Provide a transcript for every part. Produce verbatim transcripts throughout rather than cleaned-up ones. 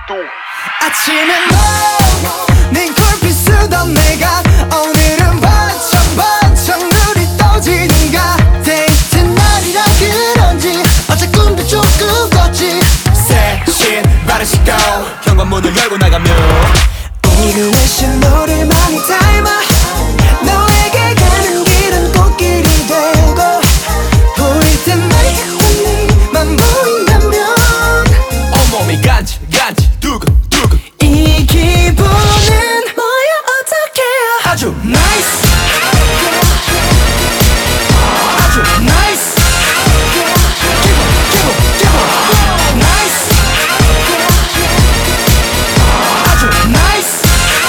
아침에 morning 콜피 쓰던 내가 오늘은 반짝 반짝 눈이 떠지는가. 데이트 날이라 그런지 어제 꿈도 조금 꿨지. 새 신발을 신고 현관문을 열고 나가면 오늘은 신호를 많이 닮아 너에게 가는 길은 꽃길이 되고 보일 때마다 네만 보인다면 온몸이 간지 간지 두근두근 이 기분은 뭐야 어떡해. 아주 nice 아주 nice 기분 기분 기분 nice 아주 nice.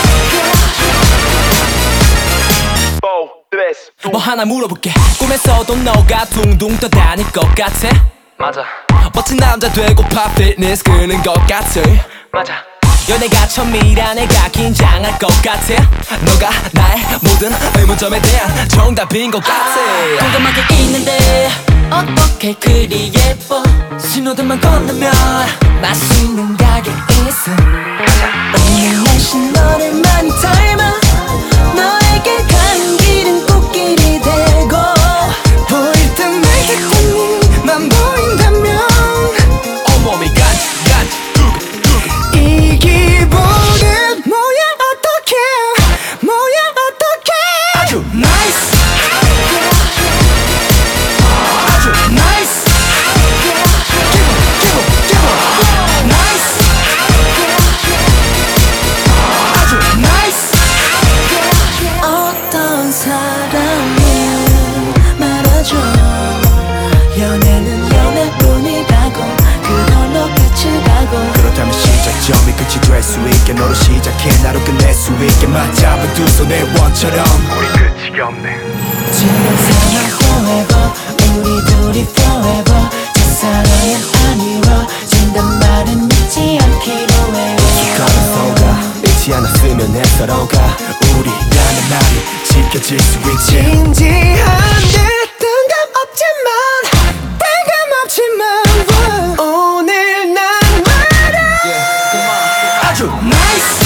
뭐 하나 물어볼게. 꿈에서도 너가 둥둥 떠다닐 것 같아. 맞아 멋진 남자 되고파 피트니스 끄는 것 같아. 맞아 연애가 처음이라 내가 긴장할 것 같아. 너가 나의 모든 의문점에 대한 정답인 것 같아. 궁금한 게 있는데 어떻게 그리 예뻐. 신호등만 건너면 맛있는 가게 있어. 오늘 날씨 너를 많이 닮아 너에게 가는 길은 꽃길이 되고 보일 때마다 네만 보인다면 온몸이 간지 간지 두근두근 이 기분은 뭐야 어떡해 뭐야 어떡해. 아주 nice 아주 nice 기분 기분 기분 nice 아주 nice. 어떤 사람이 말아줘 연애는 연애뿐이라고 그걸로 끝이 가고. 그렇다면 시작점이 끝이 될 수 있게 너로 시작해 나로 끝낼 수 있게 맞잡은 두 손의 원처럼 우리 끝이 없네. 지금 사랑 forever 우리 둘이 forever 첫사랑은 안 이루어진단 말은 믿지 않기로 해요. 가는 서가 잊지 않았으면 해 서로가 우리라는 말이 지켜질 수 있지. 진지한 듯 뜬금없지만 뜬금없지만 오늘 난 말야 아주 nice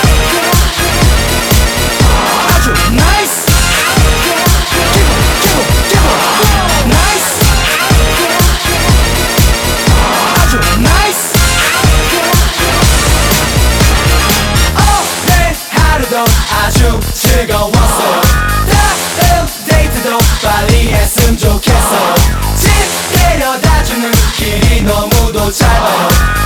아주 nice 기분 기분 기분 nice 아주 nice. 오늘 하루도 아주 즐거웠어. 다음 데이트도 빨리 했으면 좋겠어. 집 데려다주는 길이 너무도 짧아요.